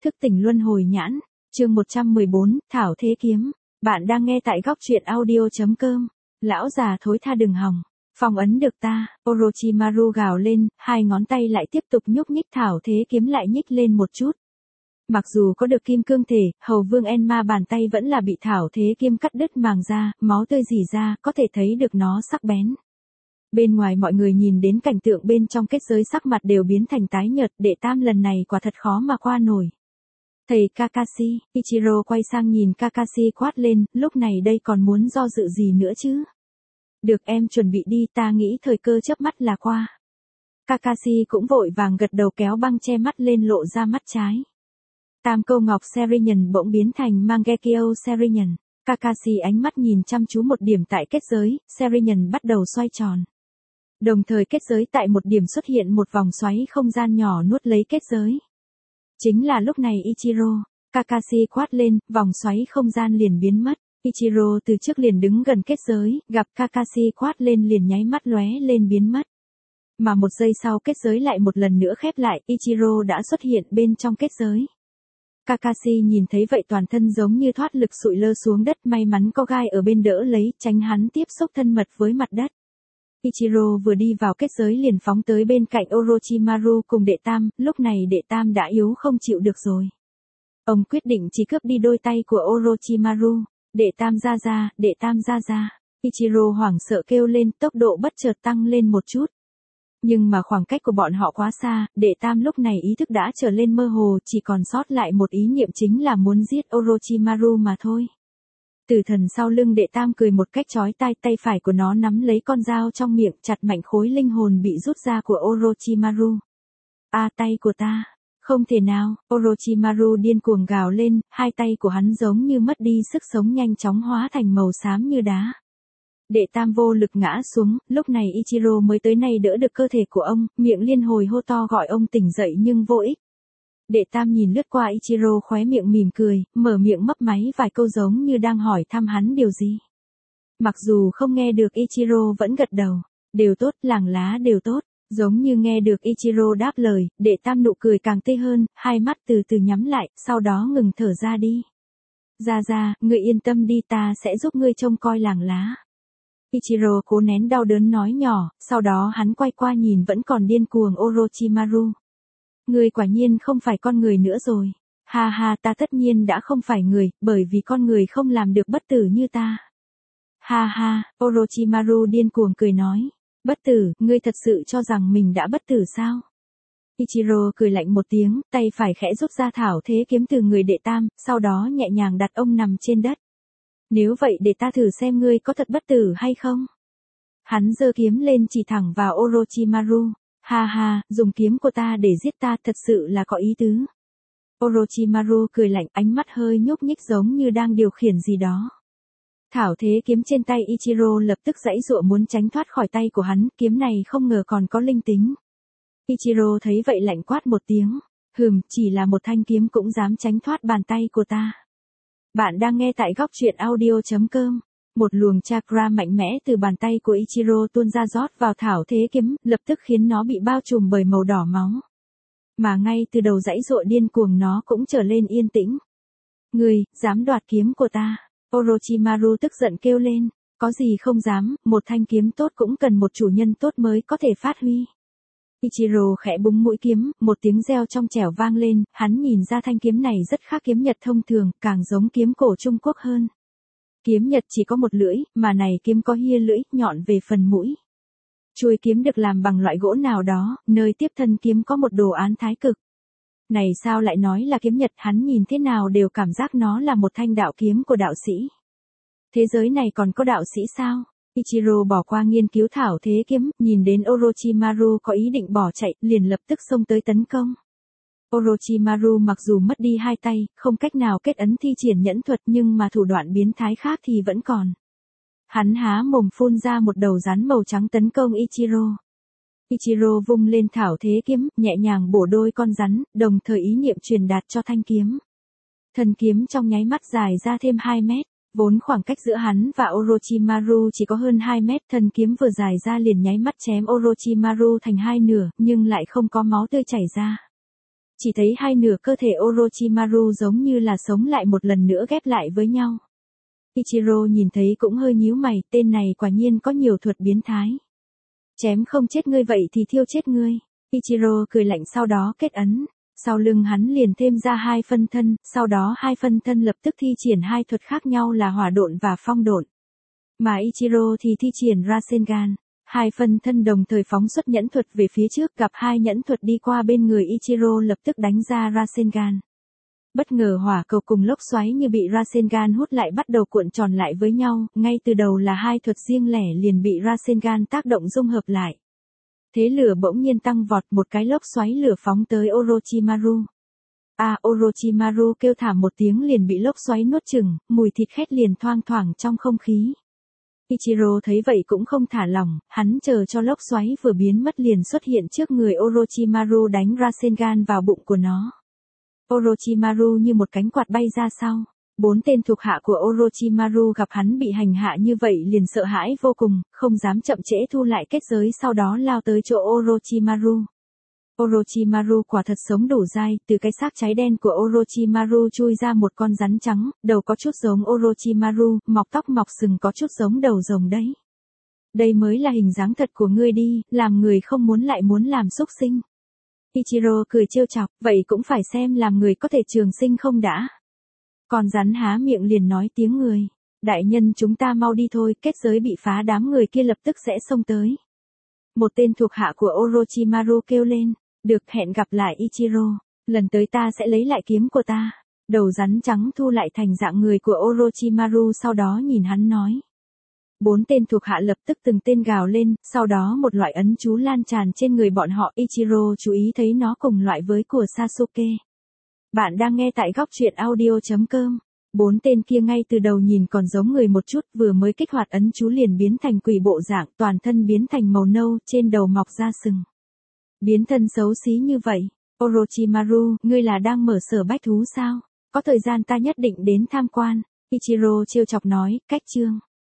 Thức tỉnh luân hồi nhãn, chương 114, Thảo Thế Kiếm. Bạn đang nghe tại góc truyện audio.com. Lão già thối tha đừng hòng. Phong ấn được ta, Orochimaru gào lên, hai ngón tay lại tiếp tục nhúc nhích Thảo Thế Kiếm lại nhích lên một chút. Mặc dù có được kim cương thể, hầu vương Enma bàn tay vẫn là bị Thảo Thế Kiếm cắt đứt màng ra, máu tươi rỉ ra, có thể thấy được nó sắc bén. Bên ngoài mọi người nhìn đến cảnh tượng bên trong kết giới sắc mặt đều biến thành tái nhợt, đệ tam lần này quả thật khó mà qua nổi. Thầy Kakashi, Ichiro quay sang nhìn Kakashi quát lên, lúc này đây còn muốn do dự gì nữa chứ? Được em chuẩn bị đi, ta nghĩ thời cơ chớp mắt là qua. Kakashi cũng vội vàng gật đầu kéo băng che mắt lên lộ ra mắt trái. Tam câu ngọc Serian bỗng biến thành Mangekyo Serian. Kakashi ánh mắt nhìn chăm chú một điểm tại kết giới, Serian bắt đầu xoay tròn. Đồng thời kết giới tại một điểm xuất hiện một vòng xoáy không gian nhỏ nuốt lấy kết giới. Chính là lúc này Ichiro, Kakashi quát lên, vòng xoáy không gian liền biến mất. Ichiro từ trước liền đứng gần kết giới, gặp Kakashi quát lên liền nháy mắt lóe lên biến mất. Mà một giây sau kết giới lại một lần nữa khép lại, Ichiro đã xuất hiện bên trong kết giới. Kakashi nhìn thấy vậy toàn thân giống như thoát lực sụi lơ xuống đất, may mắn có gai ở bên đỡ lấy, tránh hắn tiếp xúc thân mật với mặt đất. Ichiro vừa đi vào kết giới liền phóng tới bên cạnh Orochimaru cùng đệ tam, lúc này đệ tam đã yếu không chịu được rồi. Ông quyết định chỉ cướp đi đôi tay của Orochimaru, đệ tam ra, đệ tam ra. Ichiro hoảng sợ kêu lên, tốc độ bất chợt tăng lên một chút. Nhưng mà khoảng cách của bọn họ quá xa, đệ tam lúc này ý thức đã trở lên mơ hồ, chỉ còn sót lại một ý niệm chính là muốn giết Orochimaru mà thôi. Tử thần sau lưng đệ tam cười một cách chói tai, tay phải của nó nắm lấy con dao trong miệng, chặt mạnh khối linh hồn bị rút ra của Orochimaru. Tay của ta, không thể nào, Orochimaru điên cuồng gào lên, hai tay của hắn giống như mất đi sức sống nhanh chóng hóa thành màu xám như đá. Đệ tam vô lực ngã xuống, lúc này Ichiro mới tới nay đỡ được cơ thể của ông, miệng liên hồi hô to gọi ông tỉnh dậy nhưng vô ích. Đệ tam nhìn lướt qua Ichiro khóe miệng mỉm cười, mở miệng mấp máy vài câu giống như đang hỏi thăm hắn điều gì. Mặc dù không nghe được Ichiro vẫn gật đầu, đều tốt, làng lá đều tốt, giống như nghe được Ichiro đáp lời, đệ tam nụ cười càng tươi hơn, hai mắt từ từ nhắm lại, sau đó ngừng thở ra đi. Ra, ngươi yên tâm đi, ta sẽ giúp ngươi trông coi làng lá. Ichiro cố nén đau đớn nói nhỏ, sau đó hắn quay qua nhìn vẫn còn điên cuồng Orochimaru. Ngươi quả nhiên không phải con người nữa rồi. Ha, ta tất nhiên đã không phải người, bởi vì con người không làm được bất tử như ta. Ha, Orochimaru điên cuồng cười nói. Bất tử, ngươi thật sự cho rằng mình đã bất tử sao? Ichiro cười lạnh một tiếng, tay phải khẽ rút ra Thảo Thế Kiếm từ người đệ tam, sau đó nhẹ nhàng đặt ông nằm trên đất. Nếu vậy để ta thử xem ngươi có thật bất tử hay không? Hắn giơ kiếm lên chỉ thẳng vào Orochimaru. Ha, dùng kiếm của ta để giết ta thật sự là có ý tứ. Orochimaru cười lạnh, ánh mắt hơi nhúc nhích giống như đang điều khiển gì đó. Thảo Thế Kiếm trên tay Ichiro lập tức giãy giụa muốn tránh thoát khỏi tay của hắn, kiếm này không ngờ còn có linh tính. Ichiro thấy vậy lạnh quát một tiếng. Chỉ là một thanh kiếm cũng dám tránh thoát bàn tay của ta. Bạn đang nghe tại góc truyện audio.com. Một luồng chakra mạnh mẽ từ bàn tay của Ichiro tuôn ra rót vào Thảo Thế Kiếm, lập tức khiến nó bị bao trùm bởi màu đỏ máu. Mà ngay từ đầu giãy giụa điên cuồng nó cũng trở lên yên tĩnh. Ngươi, dám đoạt kiếm của ta. Orochimaru tức giận kêu lên, có gì không dám, một thanh kiếm tốt cũng cần một chủ nhân tốt mới có thể phát huy. Ichiro khẽ búng mũi kiếm, một tiếng reo trong trẻo vang lên, hắn nhìn ra thanh kiếm này rất khác kiếm Nhật thông thường, càng giống kiếm cổ Trung Quốc hơn. Kiếm Nhật chỉ có một lưỡi, mà này kiếm có hia lưỡi, nhọn về phần mũi. Chuôi kiếm được làm bằng loại gỗ nào đó, nơi tiếp thân kiếm có một đồ án thái cực. Này sao lại nói là kiếm Nhật, hắn nhìn thế nào đều cảm giác nó là một thanh đạo kiếm của đạo sĩ. Thế giới này còn có đạo sĩ sao? Ichiro bỏ qua nghiên cứu Thảo Thế Kiếm, nhìn đến Orochimaru có ý định bỏ chạy, liền lập tức xông tới tấn công. Orochimaru mặc dù mất đi hai tay, không cách nào kết ấn thi triển nhẫn thuật nhưng mà thủ đoạn biến thái khác thì vẫn còn. Hắn há mồm phun ra một đầu rắn màu trắng tấn công Ichiro. Ichiro vung lên Thảo Thế Kiếm, nhẹ nhàng bổ đôi con rắn, đồng thời ý niệm truyền đạt cho thanh kiếm. Thân kiếm trong nháy mắt dài ra thêm 2 mét. Vốn khoảng cách giữa hắn và Orochimaru chỉ có hơn 2 mét, thân kiếm vừa dài ra liền nháy mắt chém Orochimaru thành hai nửa, nhưng lại không có máu tươi chảy ra. Chỉ thấy hai nửa cơ thể Orochimaru giống như là sống lại một lần nữa ghép lại với nhau. Ichiro nhìn thấy cũng hơi nhíu mày, tên này quả nhiên có nhiều thuật biến thái. Chém không chết ngươi vậy thì thiêu chết ngươi. Ichiro cười lạnh sau đó kết ấn. Sau lưng hắn liền thêm ra 2 phân thân, sau đó 2 phân thân lập tức thi triển 2 thuật khác nhau là hỏa độn và phong độn. Mà Ichiro thì thi triển Rasengan. 2 phân thân đồng thời phóng xuất nhẫn thuật về phía trước, gặp 2 nhẫn thuật đi qua bên người Ichiro lập tức đánh ra Rasengan. Bất ngờ hỏa cầu cùng lốc xoáy như bị Rasengan hút lại bắt đầu cuộn tròn lại với nhau, ngay từ đầu là 2 thuật riêng lẻ liền bị Rasengan tác động dung hợp lại. Thế lửa bỗng nhiên tăng vọt, một cái lốc xoáy lửa phóng tới Orochimaru. Orochimaru kêu thảm một tiếng liền bị lốc xoáy nuốt chửng, mùi thịt khét liền thoang thoảng trong không khí. Ichiro thấy vậy cũng không thả lỏng, hắn chờ cho lốc xoáy vừa biến mất liền xuất hiện trước người Orochimaru đánh Rasengan vào bụng của nó. Orochimaru như một cánh quạt bay ra sau. 4 tên thuộc hạ của Orochimaru gặp hắn bị hành hạ như vậy liền sợ hãi vô cùng, không dám chậm trễ thu lại kết giới sau đó lao tới chỗ Orochimaru. Orochimaru quả thật sống đủ dai, từ cái xác cháy đen của Orochimaru chui ra một con rắn trắng, đầu có chút giống Orochimaru, mọc tóc mọc sừng có chút giống đầu rồng đấy. Đây mới là hình dáng thật của ngươi đi, làm người không muốn lại muốn làm súc sinh. Ichiro cười trêu chọc, vậy cũng phải xem làm người có thể trường sinh không đã. Còn rắn há miệng liền nói tiếng người. Đại nhân chúng ta mau đi thôi, kết giới bị phá đám người kia lập tức sẽ xông tới. Một tên thuộc hạ của Orochimaru kêu lên, được hẹn gặp lại Ichiro, lần tới ta sẽ lấy lại kiếm của ta. Đầu rắn trắng thu lại thành dạng người của Orochimaru sau đó nhìn hắn nói. 4 tên thuộc hạ lập tức từng tên gào lên, sau đó một loại ấn chú lan tràn trên người bọn họ. Ichiro chú ý thấy nó cùng loại với của Sasuke. Bạn đang nghe tại góc truyện audio.com. 4 tên kia ngay từ đầu nhìn còn giống người một chút, vừa mới kích hoạt ấn chú liền biến thành quỷ bộ dạng, toàn thân biến thành màu nâu, trên đầu mọc ra sừng. Biến thân xấu xí như vậy. Orochimaru, ngươi là đang mở sở bách thú sao? Có thời gian ta nhất định đến tham quan. Ichiro trêu chọc nói, cách chương.